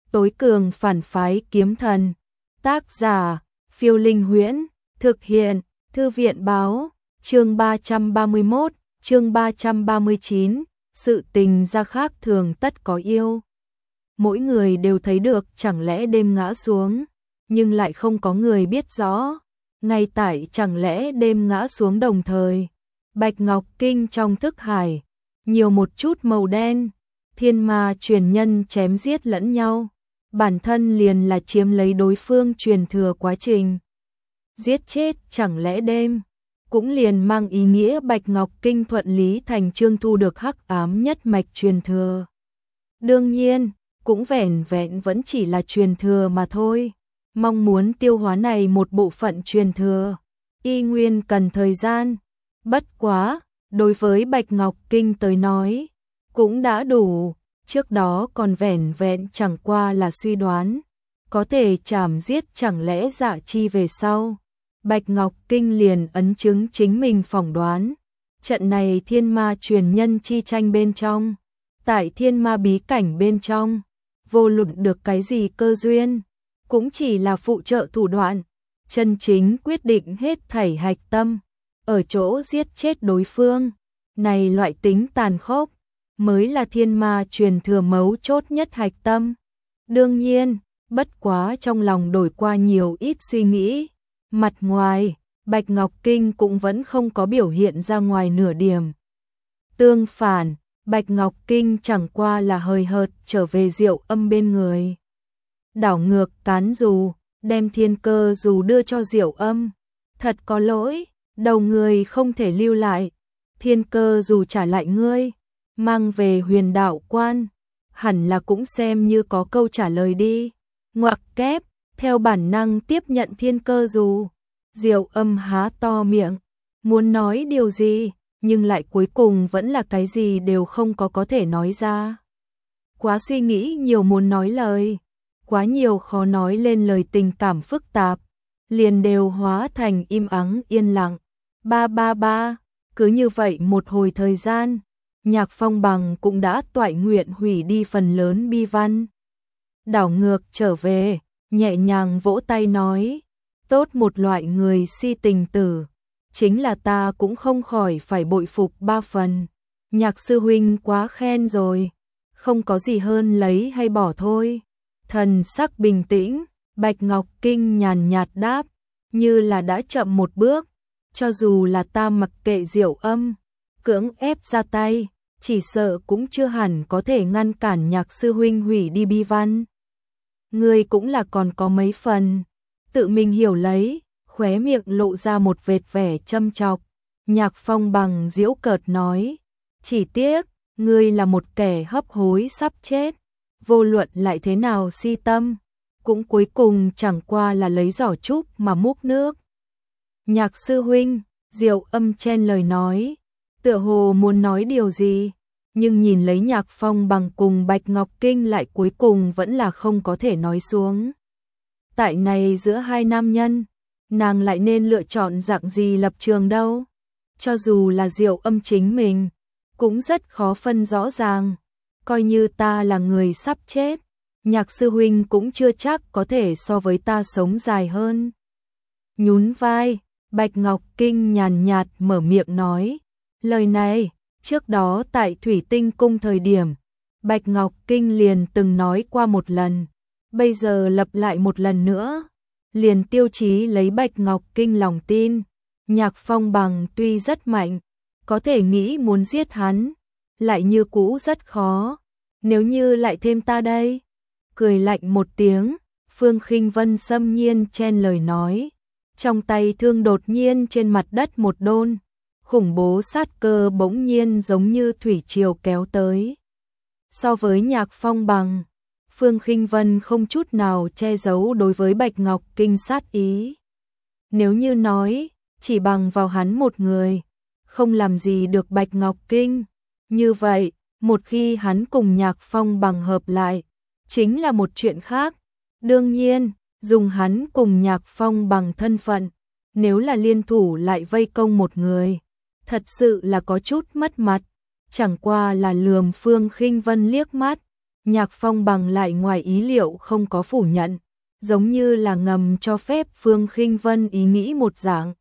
tối cường phản phái kiếm thần. Tác giả, Phiêu Linh Huyễn, thực hiện, Thư viện báo, chương 331, chương 339, sự tình ra khác thường tất có yêu. Mỗi người đều thấy được chẳng lẽ đêm ngã xuống, nhưng lại không có người biết rõ. Ngay tại chẳng lẽ đêm ngã xuống đồng thời, Bạch Ngọc Kinh trong thức hải, nhiều một chút màu đen, thiên ma truyền nhân chém giết lẫn nhau, bản thân liền là chiếm lấy đối phương truyền thừa quá trình. Giết chết chẳng lẽ đêm, cũng liền mang ý nghĩa Bạch Ngọc Kinh thuận lý thành chương thu được hắc ám nhất mạch truyền thừa. Đương nhiên, cũng vẻn vẹn vẫn chỉ là truyền thừa mà thôi. Mong muốn tiêu hóa này một bộ phận truyền thừa, y nguyên cần thời gian. Bất quá, đối với Bạch Ngọc Kinh tới nói, cũng đã đủ. Trước đó còn vẻn vẹn chẳng qua là suy đoán, có thể chảm giết chẳng lẽ Dạ Chi về sau. Bạch Ngọc Kinh liền ấn chứng chính mình phỏng đoán. Trận này thiên ma truyền nhân chi tranh bên trong, tại thiên ma bí cảnh bên trong, vô luận được cái gì cơ duyên, cũng chỉ là phụ trợ thủ đoạn, chân chính quyết định hết thảy hạch tâm, ở chỗ giết chết đối phương. Này loại tính tàn khốc, mới là thiên ma truyền thừa mấu chốt nhất hạch tâm. Đương nhiên, bất quá trong lòng đổi qua nhiều ít suy nghĩ, mặt ngoài, Bạch Ngọc Kinh cũng vẫn không có biểu hiện ra ngoài nửa điểm. Tương phản, Bạch Ngọc Kinh chẳng qua là hời hợt trở về Diệu Âm bên người. Đảo ngược cán dù, đem thiên cơ dù đưa cho Diệu Âm. Thật có lỗi, đầu người không thể lưu lại, thiên cơ dù trả lại ngươi, mang về Huyền Đạo Quan, hẳn là cũng xem như có câu trả lời đi. Ngoặc kép, theo bản năng tiếp nhận thiên cơ dù. Diệu Âm há to miệng, muốn nói điều gì, nhưng lại cuối cùng vẫn là cái gì đều không có thể nói ra. Quá suy nghĩ nhiều muốn nói lời, quá nhiều khó nói lên lời tình cảm phức tạp, liền đều hóa thành im ắng yên lặng. Ba, cứ như vậy một hồi thời gian, Nhạc Phong Bằng cũng đã toại nguyện hủy đi phần lớn bi văn. Đảo ngược trở về, nhẹ nhàng vỗ tay nói, tốt một loại người si tình tử, chính là ta cũng không khỏi phải bội phục ba phần. Nhạc sư huynh quá khen rồi, không có gì hơn lấy hay bỏ thôi. Thần sắc bình tĩnh, Bạch Ngọc Kinh nhàn nhạt đáp, như là đã chậm một bước, cho dù là ta mặc kệ Diệu Âm, cưỡng ép ra tay, chỉ sợ cũng chưa hẳn có thể ngăn cản Nhạc sư huynh hủy đi bi văn. Ngươi cũng là còn có mấy phần, tự mình hiểu lấy, khóe miệng lộ ra một vệt vẻ châm chọc. Nhạc Phong Bằng giễu cợt nói, chỉ tiếc, ngươi là một kẻ hấp hối sắp chết, vô luận lại thế nào si tâm, cũng cuối cùng chẳng qua là lấy giỏ trúc mà múc nước. Nhạc sư huynh, Diệu Âm chen lời nói, tựa hồ muốn nói điều gì, nhưng nhìn lấy Nhạc Phong Bằng cùng Bạch Ngọc Kinh lại cuối cùng vẫn là không có thể nói xuống. Tại này giữa hai nam nhân, nàng lại nên lựa chọn dạng gì lập trường đâu? Cho dù là Diệu Âm chính mình, cũng rất khó phân rõ ràng. Coi như ta là người sắp chết, Nhạc sư huynh cũng chưa chắc có thể so với ta sống dài hơn. Nhún vai, Bạch Ngọc Kinh nhàn nhạt mở miệng nói, lời này, trước đó tại Thủy Tinh Cung thời điểm, Bạch Ngọc Kinh liền từng nói qua một lần, bây giờ lặp lại một lần nữa, liền tiêu chí lấy Bạch Ngọc Kinh lòng tin. Nhạc Phong Bằng tuy rất mạnh, có thể nghĩ muốn giết hắn, lại như cũ rất khó. Nếu như lại thêm ta đây, cười lạnh một tiếng, Phương Khinh Vân xâm nhiên chen lời nói, trong tay thương đột nhiên trên mặt đất một đôn, khủng bố sát cơ bỗng nhiên giống như thủy triều kéo tới. So với Nhạc Phong Bằng, Phương Khinh Vân không chút nào che giấu đối với Bạch Ngọc Kinh sát ý. Nếu như nói, chỉ bằng vào hắn một người, không làm gì được Bạch Ngọc Kinh, như vậy, một khi hắn cùng Nhạc Phong Bằng hợp lại, chính là một chuyện khác. Đương nhiên, dùng hắn cùng Nhạc Phong Bằng thân phận, nếu là liên thủ lại vây công một người, thật sự là có chút mất mặt. Chẳng qua là lườm Phương Khinh Vân liếc mắt, Nhạc Phong Bằng lại ngoài ý liệu không có phủ nhận, giống như là ngầm cho phép Phương Khinh Vân ý nghĩ một dạng.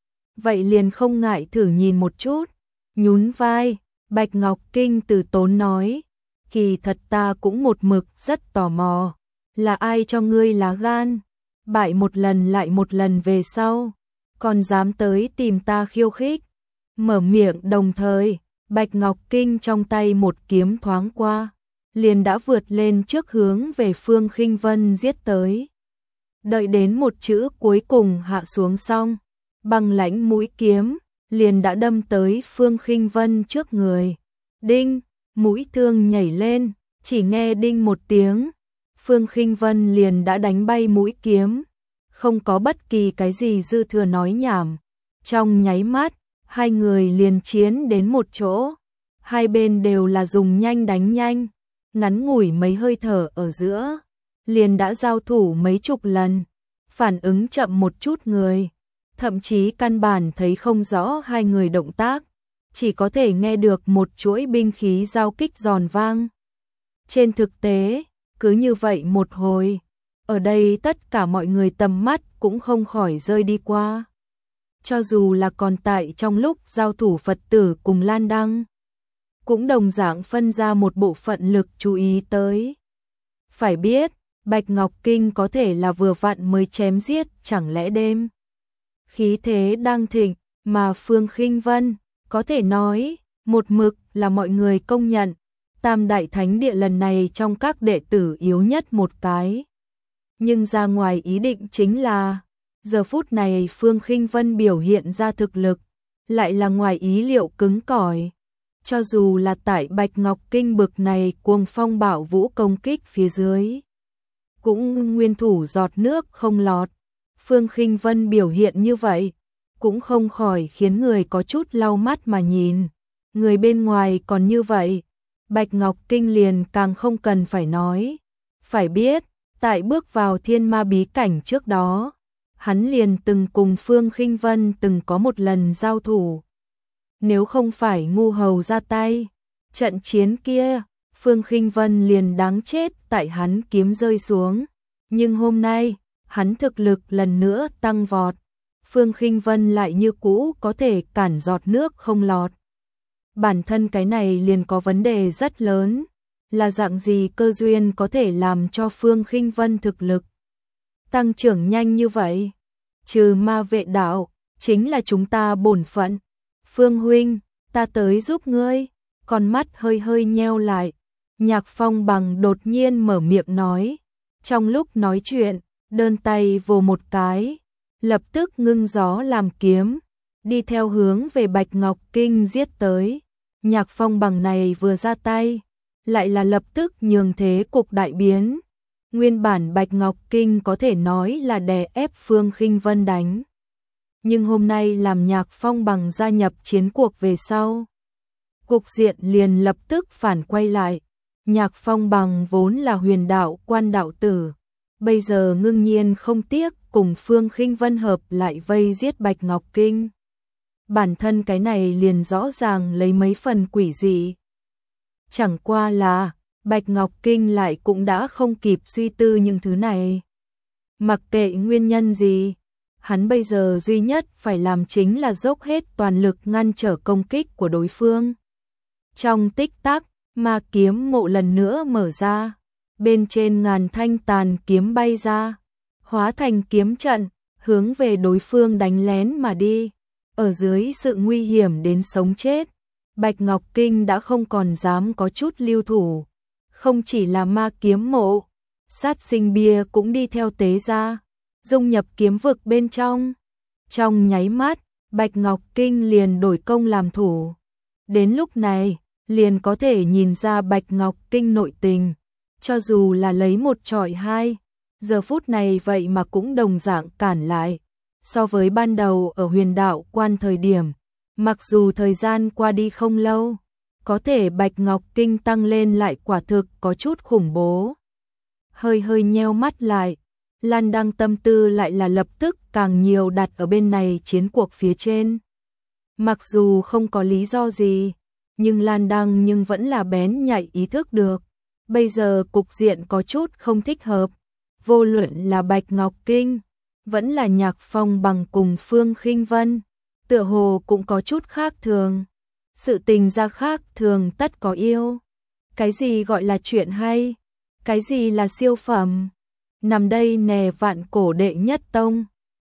Vậy liền không ngại thử nhìn một chút. Nhún vai, Bạch Ngọc Kinh từ tốn nói, kỳ thật ta cũng một mực rất tò mò, là ai cho ngươi lá gan, bại một lần lại một lần về sau, còn dám tới tìm ta khiêu khích. Mở miệng đồng thời, Bạch Ngọc Kinh trong tay một kiếm thoáng qua, liền đã vượt lên trước hướng về Phương Khinh Vân giết tới. Đợi đến một chữ cuối cùng hạ xuống xong, băng lãnh mũi kiếm liền đã đâm tới Phương Khinh Vân trước người. Đinh, mũi thương nhảy lên, chỉ nghe đinh một tiếng, Phương Khinh Vân liền đã đánh bay mũi kiếm, không có bất kỳ cái gì dư thừa nói nhảm. Trong nháy mắt, hai người liền chiến đến một chỗ, hai bên đều là dùng nhanh đánh nhanh, ngắn ngủi mấy hơi thở ở giữa, liền đã giao thủ mấy chục lần, phản ứng chậm một chút người, thậm chí căn bản thấy không rõ hai người động tác, chỉ có thể nghe được một chuỗi binh khí giao kích giòn vang. Trên thực tế, cứ như vậy một hồi, ở đây tất cả mọi người tầm mắt cũng không khỏi rơi đi qua. Cho dù là còn tại trong lúc giao thủ Phật tử cùng Lan Đăng, cũng đồng dạng phân ra một bộ phận lực chú ý tới. Phải biết, Bạch Ngọc Kinh có thể là vừa vặn mới chém giết, chẳng lẽ đêm khí thế đang thịnh, mà Phương Khinh Vân có thể nói một mực là mọi người công nhận Tam Đại Thánh Địa lần này trong các đệ tử yếu nhất một cái. Nhưng ra ngoài ý định chính là giờ phút này Phương Khinh Vân biểu hiện ra thực lực lại là ngoài ý liệu cứng cỏi. Cho dù là tại Bạch Ngọc Kinh bực này cuồng phong bạo vũ công kích phía dưới, cũng nguyên thủ giọt nước không lọt. Phương Khinh Vân biểu hiện như vậy, cũng không khỏi khiến người có chút lau mắt mà nhìn. Người bên ngoài còn như vậy, Bạch Ngọc Kinh liền càng không cần phải nói. Phải biết, tại bước vào thiên ma bí cảnh trước đó, hắn liền từng cùng Phương Khinh Vân từng có một lần giao thủ. Nếu không phải ngu hầu ra tay, trận chiến kia, Phương Khinh Vân liền đáng chết tại hắn kiếm rơi xuống. Nhưng hôm nay, hắn thực lực lần nữa tăng vọt, Phương Khinh Vân lại như cũ có thể cản giọt nước không lọt. Bản thân cái này liền có vấn đề rất lớn, là dạng gì cơ duyên có thể làm cho Phương Khinh Vân thực lực tăng trưởng nhanh như vậy? Trừ ma vệ đạo, chính là chúng ta bổn phận. Phương huynh, ta tới giúp ngươi. Con mắt hơi hơi nheo lại, Nhạc Phong Bằng đột nhiên mở miệng nói. Trong lúc nói chuyện, đơn tay vồ một cái, lập tức ngưng gió làm kiếm, đi theo hướng về Bạch Ngọc Kinh giết tới. Nhạc Phong Bằng này vừa ra tay, lại là lập tức nhường thế cục đại biến. Nguyên bản Bạch Ngọc Kinh có thể nói là đè ép Phương Khinh Vân đánh. Nhưng hôm nay làm Nhạc Phong Bằng gia nhập chiến cuộc về sau, cục diện liền lập tức phản quay lại. Nhạc Phong Bằng vốn là huyền đạo quan đạo tử, bây giờ ngưng nhiên không tiếc cùng Phương Khinh Vân hợp lại vây giết Bạch Ngọc Kinh. Bản thân cái này liền rõ ràng lấy mấy phần quỷ dị. Chẳng qua là Bạch Ngọc Kinh lại cũng đã không kịp suy tư những thứ này. Mặc kệ nguyên nhân gì, hắn bây giờ duy nhất phải làm chính là dốc hết toàn lực ngăn trở công kích của đối phương. Trong tích tắc, ma kiếm mộ lần nữa mở ra, bên trên ngàn thanh tàn kiếm bay ra, hóa thành kiếm trận, hướng về đối phương đánh lén mà đi. Ở dưới sự nguy hiểm đến sống chết, Bạch Ngọc Kinh đã không còn dám có chút lưu thủ. Không chỉ là ma kiếm mộ, sát sinh bia cũng đi theo tế ra, dung nhập kiếm vực bên trong. Trong nháy mắt, Bạch Ngọc Kinh liền đổi công làm thủ. Đến lúc này, liền có thể nhìn ra Bạch Ngọc Kinh nội tình. Cho dù là lấy một chọi hai, giờ phút này vậy mà cũng đồng dạng cản lại. So với ban đầu ở huyền đạo quan thời điểm, mặc dù thời gian qua đi không lâu, có thể Bạch Ngọc Kinh tăng lên lại quả thực có chút khủng bố. Hơi hơi nheo mắt lại, Lan Đăng tâm tư lại là lập tức càng nhiều đặt ở bên này chiến cuộc phía trên. Mặc dù không có lý do gì, nhưng Lan Đăng nhưng vẫn là bén nhạy ý thức được. Bây giờ cục diện có chút không thích hợp, vô luận là Bạch Ngọc Kinh, vẫn là Nhạc Phong Bằng cùng Phương Khinh Vân, tựa hồ cũng có chút khác thường. Sự tình ra khác thường tất có yêu. Cái gì gọi là chuyện hay? Cái gì là siêu phẩm? Nằm đây nè vạn cổ đệ nhất tông.